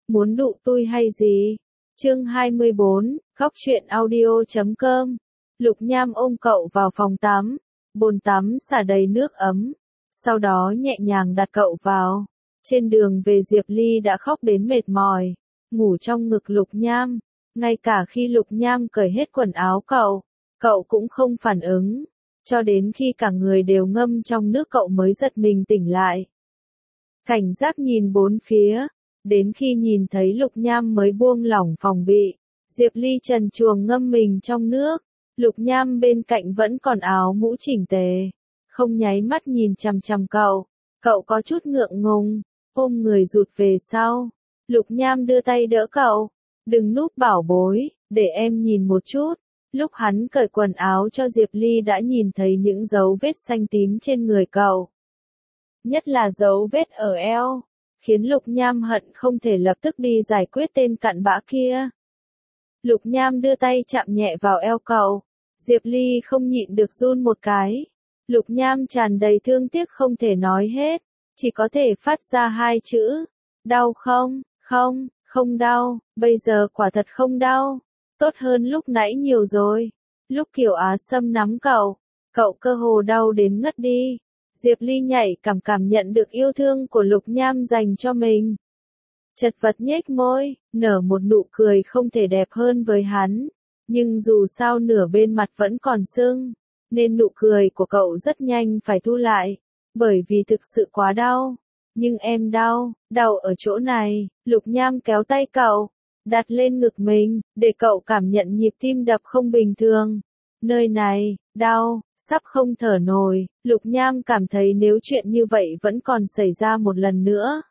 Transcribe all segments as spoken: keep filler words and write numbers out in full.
muốn đụ tôi hay gì? Chương hai mươi bốn, Góc truyện audio chấm com. Lục Nham ôm cậu vào phòng tắm, bồn tắm xả đầy nước ấm, sau đó nhẹ nhàng đặt cậu vào. Trên đường về Diệp Ly đã khóc đến mệt mỏi, ngủ trong ngực Lục Nham, ngay cả khi Lục Nham cởi hết quần áo cậu, cậu cũng không phản ứng, cho đến khi cả người đều ngâm trong nước cậu mới giật mình tỉnh lại. Cảnh giác nhìn bốn phía, đến khi nhìn thấy Lục Nham mới buông lỏng phòng bị. Diệp Ly trần truồng ngâm mình trong nước, Lục Nham bên cạnh vẫn còn áo mũ chỉnh tề, không nháy mắt nhìn chằm chằm cậu. Cậu có chút ngượng ngùng, ôm người rụt về sau. Lục Nham đưa tay đỡ cậu, đừng núp bảo bối, để em nhìn một chút. Lúc hắn cởi quần áo cho Diệp Ly đã nhìn thấy những dấu vết xanh tím trên người cậu. Nhất là dấu vết ở eo, khiến Lục Nham hận không thể lập tức đi giải quyết tên cặn bã kia. Lục Nham đưa tay chạm nhẹ vào eo cậu, Diệp Ly không nhịn được run một cái. Lục Nham tràn đầy thương tiếc không thể nói hết, chỉ có thể phát ra hai chữ, đau không, không, không đau, bây giờ quả thật không đau, tốt hơn lúc nãy nhiều rồi. Lúc Kiều Á Sâm nắm cậu, cậu cơ hồ đau đến ngất đi. Diệp Ly nhạy cảm cảm nhận được yêu thương của Lục Nham dành cho mình. Chật vật nhếch môi, nở một nụ cười không thể đẹp hơn với hắn, nhưng dù sao nửa bên mặt vẫn còn sưng, nên nụ cười của cậu rất nhanh phải thu lại, bởi vì thực sự quá đau. Nhưng em đau, đau ở chỗ này. Lục Nham kéo tay cậu, đặt lên ngực mình, để cậu cảm nhận nhịp tim đập không bình thường. Nơi này, đau, sắp không thở nổi. Lục Nham cảm thấy nếu chuyện như vậy vẫn còn xảy ra một lần nữa,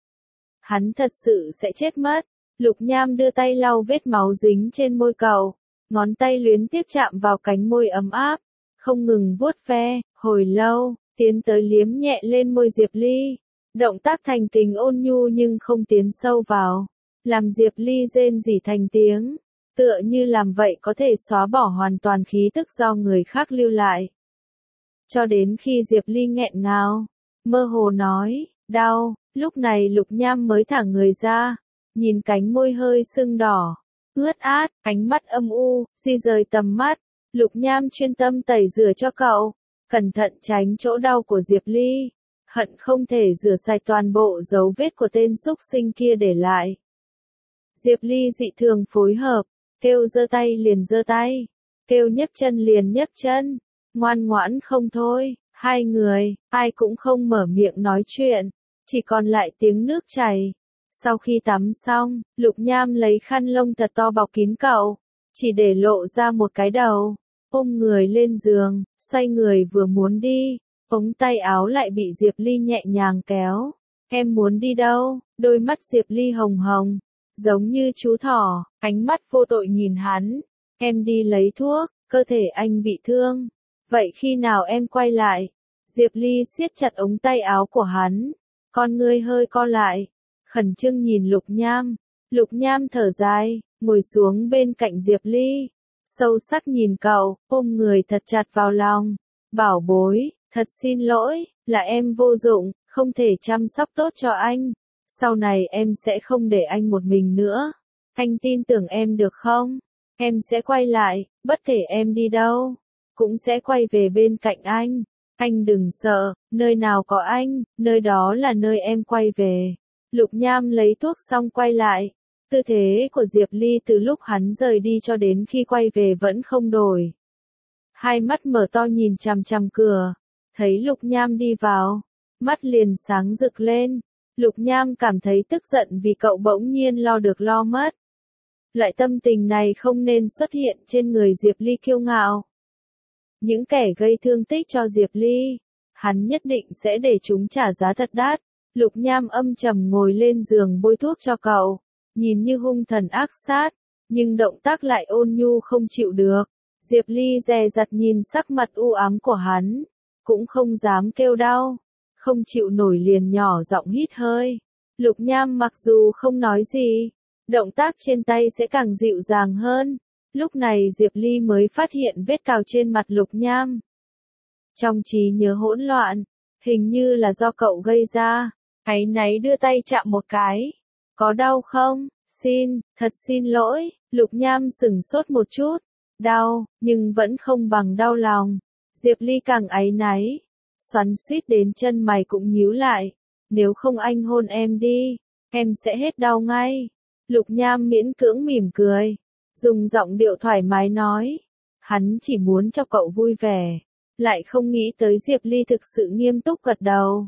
hắn thật sự sẽ chết mất. Lục Nham đưa tay lau vết máu dính trên môi cậu, ngón tay luyến tiếc chạm vào cánh môi ấm áp, không ngừng vuốt ve, hồi lâu, tiến tới liếm nhẹ lên môi Diệp Ly. Động tác thành kính ôn nhu nhưng không tiến sâu vào, làm Diệp Ly rên rỉ thành tiếng, tựa như làm vậy có thể xóa bỏ hoàn toàn khí tức do người khác lưu lại. Cho đến khi Diệp Ly nghẹn ngào, mơ hồ nói, đau, lúc này Lục Nham mới thả người ra, nhìn cánh môi hơi sưng đỏ, ướt át, ánh mắt âm u, di rời tầm mắt. Lục Nham chuyên tâm tẩy rửa cho cậu, cẩn thận tránh chỗ đau của Diệp Ly, hận không thể rửa sạch toàn bộ dấu vết của tên xúc sinh kia để lại. Diệp Ly dị thường phối hợp, kêu giơ tay liền giơ tay, kêu nhấc chân liền nhấc chân, ngoan ngoãn không thôi. Hai người, ai cũng không mở miệng nói chuyện, chỉ còn lại tiếng nước chảy. Sau khi tắm xong, Lục Nham lấy khăn lông thật to bọc kín cậu, chỉ để lộ ra một cái đầu, ôm người lên giường, xoay người vừa muốn đi, ống tay áo lại bị Diệp Ly nhẹ nhàng kéo. Em muốn đi đâu? Đôi mắt Diệp Ly hồng hồng, giống như chú thỏ, ánh mắt vô tội nhìn hắn. Em đi lấy thuốc, cơ thể anh bị thương. Vậy khi nào em quay lại? Diệp Ly siết chặt ống tay áo của hắn, con ngươi hơi co lại, khẩn trương nhìn Lục Nham. Lục Nham thở dài, ngồi xuống bên cạnh Diệp Ly, sâu sắc nhìn cậu, ôm người thật chặt vào lòng. Bảo bối, thật xin lỗi, là em vô dụng, không thể chăm sóc tốt cho anh. Sau này em sẽ không để anh một mình nữa. Anh tin tưởng em được không? Em sẽ quay lại, bất kể em đi đâu, cũng sẽ quay về bên cạnh anh. Anh đừng sợ, nơi nào có anh, nơi đó là nơi em quay về. Lục Nham lấy thuốc xong quay lại. Tư thế của Diệp Ly từ lúc hắn rời đi cho đến khi quay về vẫn không đổi. Hai mắt mở to nhìn chằm chằm cửa, thấy Lục Nham đi vào, mắt liền sáng rực lên. Lục Nham cảm thấy tức giận vì cậu bỗng nhiên lo được lo mất. Loại tâm tình này không nên xuất hiện trên người Diệp Ly kiêu ngạo. Những kẻ gây thương tích cho Diệp Ly, hắn nhất định sẽ để chúng trả giá thật đắt. Lục Nham âm trầm ngồi lên giường bôi thuốc cho cậu, nhìn như hung thần ác sát, nhưng động tác lại ôn nhu không chịu được. Diệp Ly dè dặt nhìn sắc mặt u ám của hắn, cũng không dám kêu đau, không chịu nổi liền nhỏ giọng hít hơi. Lục Nham mặc dù không nói gì, động tác trên tay sẽ càng dịu dàng hơn. Lúc này Diệp Ly mới phát hiện vết cào trên mặt Lục Nham. Trong trí nhớ hỗn loạn, hình như là do cậu gây ra. Áy náy đưa tay chạm một cái, Có đau không? Xin, thật xin lỗi, Lục Nham sửng sốt một chút. Đau, nhưng vẫn không bằng đau lòng. Diệp Ly càng áy náy. Xoắn xuýt đến chân mày cũng nhíu lại. Nếu không anh hôn em đi, em sẽ hết đau ngay. Lục Nham miễn cưỡng mỉm cười. Dùng giọng điệu thoải mái nói. Hắn chỉ muốn cho cậu vui vẻ. Lại không nghĩ tới Diệp Ly thực sự nghiêm túc gật đầu.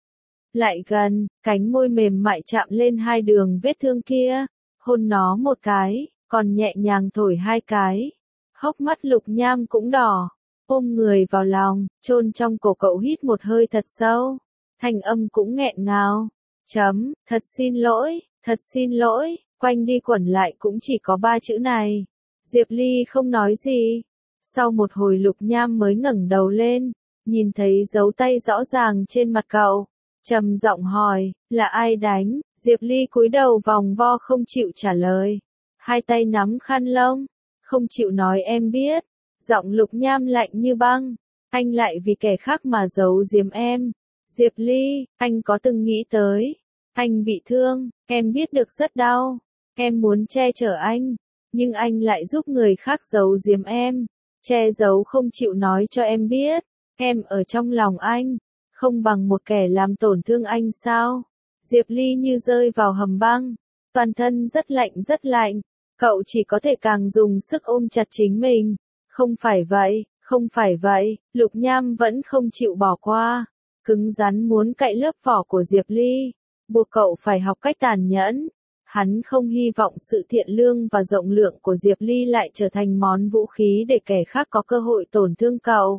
Lại gần, cánh môi mềm mại chạm lên hai đường vết thương kia. Hôn nó một cái, còn nhẹ nhàng thổi hai cái. Hốc mắt Lục Nham cũng đỏ. Ôm người vào lòng, chôn trong cổ cậu hít một hơi thật sâu. Thanh âm cũng nghẹn ngào. Chấm, thật xin lỗi, thật xin lỗi, quanh đi quẩn lại cũng chỉ có ba chữ này. Diệp Ly không nói gì. Sau một hồi Lục Nham mới ngẩng đầu lên, nhìn thấy dấu tay rõ ràng trên mặt cậu. Trầm giọng hỏi, là ai đánh? Diệp Ly cúi đầu vòng vo không chịu trả lời. Hai tay nắm khăn lông, không chịu nói em biết. Giọng Lục Nham lạnh như băng. Anh lại vì kẻ khác mà giấu giếm em. Diệp Ly, anh có từng nghĩ tới. Anh bị thương, em biết được rất đau. Em muốn che chở anh. Nhưng anh lại giúp người khác giấu giếm em. Che giấu không chịu nói cho em biết. Em ở trong lòng anh. Không bằng một kẻ làm tổn thương anh sao? Diệp Ly như rơi vào hầm băng. Toàn thân rất lạnh rất lạnh. Cậu chỉ có thể càng dùng sức ôm chặt chính mình. Không phải vậy, không phải vậy, Lục Nham vẫn không chịu bỏ qua. Cứng rắn muốn cạy lớp vỏ của Diệp Ly. Buộc cậu phải học cách tàn nhẫn. Hắn không hy vọng sự thiện lương và rộng lượng của Diệp Ly lại trở thành món vũ khí để kẻ khác có cơ hội tổn thương cậu.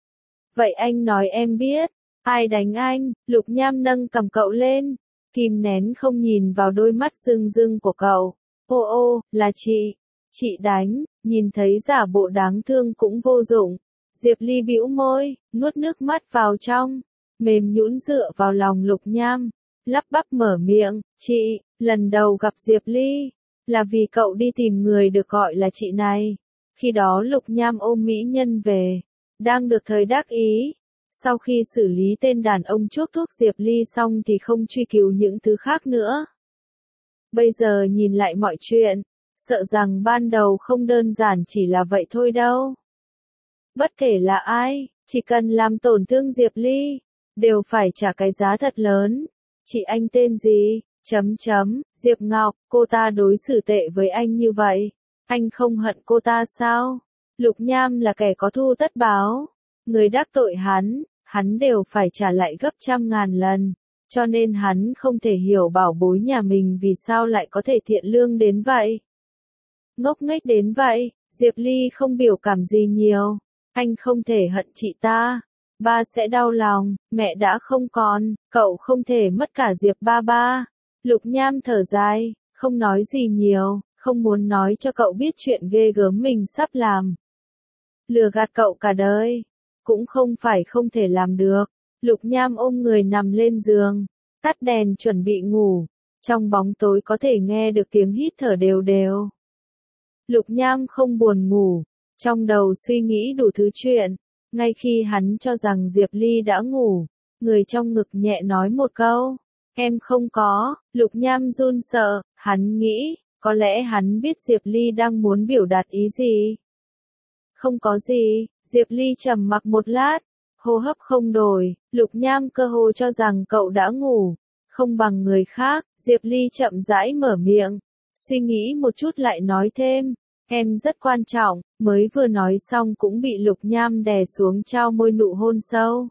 Vậy anh nói em biết, ai đánh anh? Lục Nham nâng cầm cậu lên, kìm nén không nhìn vào đôi mắt rưng rưng của cậu. Ô ô, là chị. Chị đánh, nhìn thấy giả bộ đáng thương cũng vô dụng. Diệp Ly bĩu môi, nuốt nước mắt vào trong, mềm nhũn dựa vào lòng Lục Nham, lắp bắp mở miệng, chị, lần đầu gặp Diệp Ly, là vì cậu đi tìm người được gọi là chị này. Khi đó Lục Nham ôm mỹ nhân về, đang được thời đắc ý. Sau khi xử lý tên đàn ông chuốc thuốc Diệp Ly xong thì không truy cứu những thứ khác nữa. Bây giờ nhìn lại mọi chuyện, sợ rằng ban đầu không đơn giản chỉ là vậy thôi đâu. Bất kể là ai, chỉ cần làm tổn thương Diệp Ly, đều phải trả cái giá thật lớn. Chị anh tên gì? Chấm chấm, Diệp Ngọc, cô ta đối xử tệ với anh như vậy. Anh không hận cô ta sao? Lục Nham là kẻ có thù tất báo. Người đắc tội hắn, hắn đều phải trả lại gấp trăm ngàn lần. Cho nên hắn không thể hiểu bảo bối nhà mình vì sao lại có thể thiện lương đến vậy. Ngốc nghếch đến vậy, Diệp Ly không biểu cảm gì nhiều. Anh không thể hận chị ta. Ba sẽ đau lòng, mẹ đã không còn, cậu không thể mất cả Diệp ba ba. Lục Nham thở dài, không nói gì nhiều, không muốn nói cho cậu biết chuyện ghê gớm mình sắp làm. Lừa gạt cậu cả đời, cũng không phải không thể làm được. Lục Nham ôm người nằm lên giường, tắt đèn chuẩn bị ngủ. Trong bóng tối có thể nghe được tiếng hít thở đều đều. Lục Nham không buồn ngủ, trong đầu suy nghĩ đủ thứ chuyện. Ngay khi hắn cho rằng Diệp Ly đã ngủ, người trong ngực nhẹ nói một câu, em không có. Lục Nham run sợ, hắn nghĩ, có lẽ hắn biết Diệp Ly đang muốn biểu đạt ý gì. Không có gì. Diệp Ly trầm mặc một lát, hô hấp không đổi. Lục Nham cơ hồ cho rằng cậu đã ngủ, không bằng người khác. Diệp Ly chậm rãi mở miệng, suy nghĩ một chút lại nói thêm, em rất quan trọng. Mới vừa nói xong cũng bị Lục Nham đè xuống trao môi nụ hôn sâu.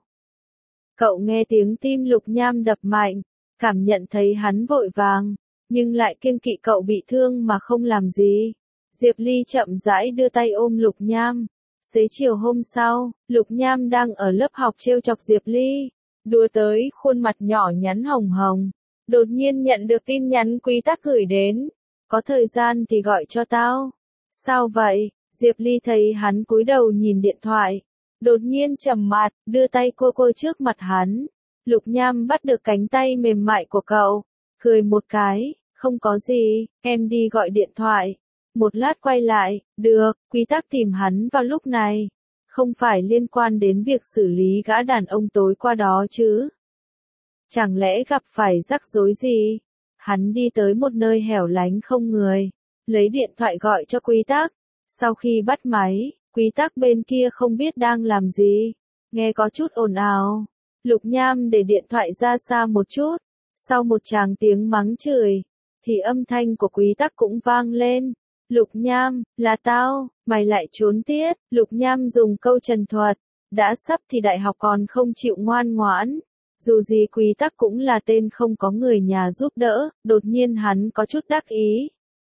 Cậu nghe tiếng tim Lục Nham đập mạnh, cảm nhận thấy hắn vội vàng, nhưng lại kiêng kỵ cậu bị thương mà không làm gì. Diệp Ly chậm rãi đưa tay ôm Lục Nham. Xế chiều hôm sau, Lục Nham đang ở lớp học trêu chọc Diệp Ly, đùa tới khuôn mặt nhỏ nhắn hồng hồng. Đột nhiên nhận được tin nhắn Quý Tắc gửi đến, có thời gian thì gọi cho tao. Sao vậy? Diệp Ly thấy hắn cúi đầu nhìn điện thoại, đột nhiên trầm mặt, đưa tay cô cô trước mặt hắn. Lục Nham bắt được cánh tay mềm mại của cậu, cười một cái, không có gì, em đi gọi điện thoại. Một lát quay lại, được. Quý Tắc tìm hắn vào lúc này, không phải liên quan đến việc xử lý gã đàn ông tối qua đó chứ? Chẳng lẽ gặp phải rắc rối gì? Hắn đi tới một nơi hẻo lánh không người, lấy điện thoại gọi cho Quy Tắc. Sau khi bắt máy, Quy Tắc bên kia không biết đang làm gì, nghe có chút ồn ào. Lục Nham để điện thoại ra xa một chút, sau một tràng tiếng mắng chửi, thì âm thanh của Quý Tắc cũng vang lên. Lục Nham, là tao, mày lại trốn tiết. Lục Nham dùng câu trần thuật, đã sắp thì đại học còn không chịu ngoan ngoãn. Dù gì Quý Tắc cũng là tên không có người nhà giúp đỡ, đột nhiên hắn có chút đắc ý.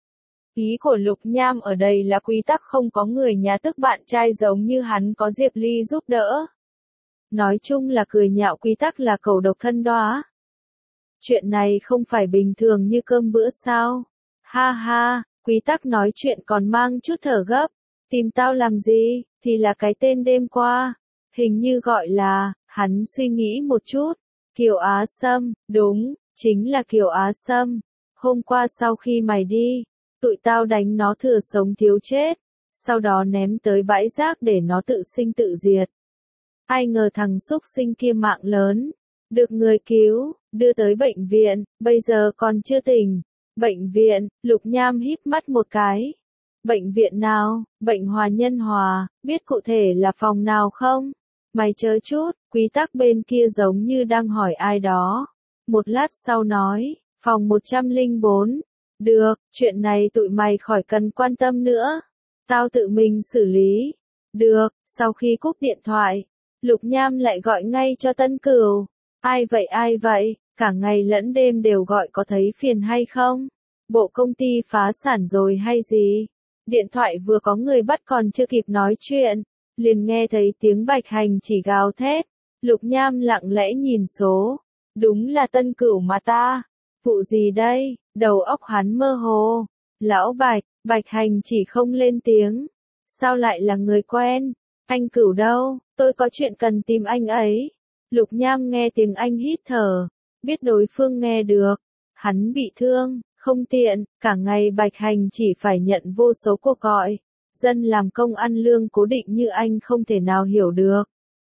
Ý của Lục Nham ở đây là Quý Tắc không có người nhà, tức bạn trai giống như hắn có Diệp Ly giúp đỡ. Nói chung là cười nhạo Quý Tắc là cầu độc thân đóa. Chuyện này không phải bình thường như cơm bữa sao? Ha ha, Quý Tắc nói chuyện còn mang chút thở gấp. Tìm tao làm gì? Thì là cái tên đêm qua. Hình như gọi là, hắn suy nghĩ một chút. Kiều Á Sâm, đúng, chính là Kiều Á Sâm. Hôm qua sau khi mày đi, tụi tao đánh nó thừa sống thiếu chết. Sau đó ném tới bãi rác để nó tự sinh tự diệt. Ai ngờ thằng xúc sinh kia mạng lớn. Được người cứu, đưa tới bệnh viện, bây giờ còn chưa tỉnh. Bệnh viện, Lục Nham híp mắt một cái. Bệnh viện nào? Bệnh Hòa Nhân Hòa, biết cụ thể là phòng nào không? Mày chờ chút, Quý Tắc bên kia giống như đang hỏi ai đó. Một lát sau nói, phòng một trăm lẻ bốn. Được, chuyện này tụi mày khỏi cần quan tâm nữa. Tao tự mình xử lý. Được, sau khi cúp điện thoại, Lục Nham lại gọi ngay cho Tân Cửu. Ai vậy ai vậy, cả ngày lẫn đêm đều gọi, có thấy phiền hay không? Bộ công ty phá sản rồi hay gì? Điện thoại vừa có người bắt còn chưa kịp nói chuyện, liền nghe thấy tiếng Bạch Hành chỉ gào thét. Lục Nham lặng lẽ nhìn số. Đúng là Tân Cửu mà ta. Vụ gì đây? Đầu óc hắn mơ hồ. Lão Bạch, Bạch Hành chỉ không lên tiếng. Sao lại là người quen? Anh Cửu đâu? Tôi có chuyện cần tìm anh ấy. Lục Nham nghe tiếng anh hít thở, biết đối phương nghe được. Hắn bị thương, không tiện, cả ngày Bạch Hành chỉ phải nhận vô số cuộc gọi. Dân làm công ăn lương cố định như anh không thể nào hiểu được.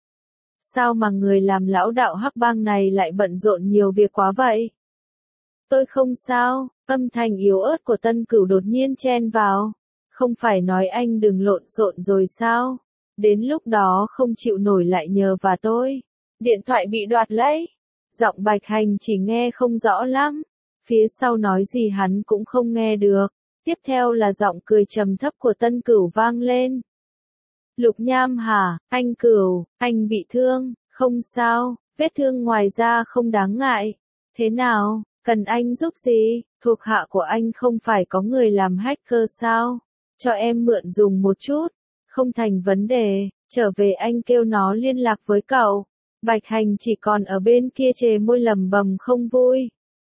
Sao mà người làm lão đạo hắc bang này lại bận rộn nhiều việc quá vậy? Tôi không sao, âm thanh yếu ớt của Tân Cửu đột nhiên chen vào. Không phải nói anh đừng lộn xộn rồi sao? Đến lúc đó không chịu nổi lại nhờ và tôi. Điện thoại bị đoạt lấy. Giọng Bạch Hành chỉ nghe không rõ lắm. Phía sau nói gì hắn cũng không nghe được. Tiếp theo là giọng cười trầm thấp của Tân Cửu vang lên. Lục Nham hả, anh Cửu, anh bị thương, không sao, vết thương ngoài da không đáng ngại. Thế nào, cần anh giúp gì? Thuộc hạ của anh không phải có người làm hacker sao? Cho em mượn dùng một chút. Không thành vấn đề, trở về anh kêu nó liên lạc với cậu. Bạch Hành chỉ còn ở bên kia chề môi lẩm bẩm không vui.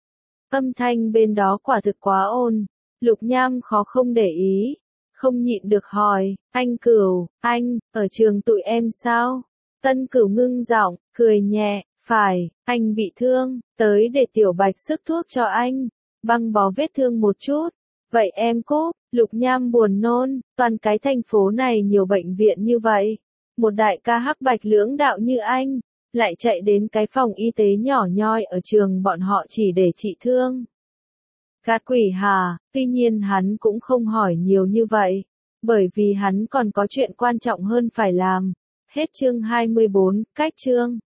Âm thanh bên đó quả thực quá ồn. Lục Nham khó không để ý. Không nhịn được hỏi, anh Cửu, anh, ở trường tụi em sao? Tân Cửu ngưng giọng, cười nhẹ, phải, anh bị thương, tới để Tiểu Bạch sức thuốc cho anh. Băng bó vết thương một chút. Vậy em cúp. Lục Nham buồn nôn, toàn cái thành phố này nhiều bệnh viện như vậy. Một đại ca hắc bạch lưỡng đạo như anh, lại chạy đến cái phòng y tế nhỏ nhoi ở trường bọn họ chỉ để trị thương. Gạt quỷ hà, tuy nhiên hắn cũng không hỏi nhiều như vậy, bởi vì hắn còn có chuyện quan trọng hơn phải làm. Hết chương hai mươi bốn, cách chương.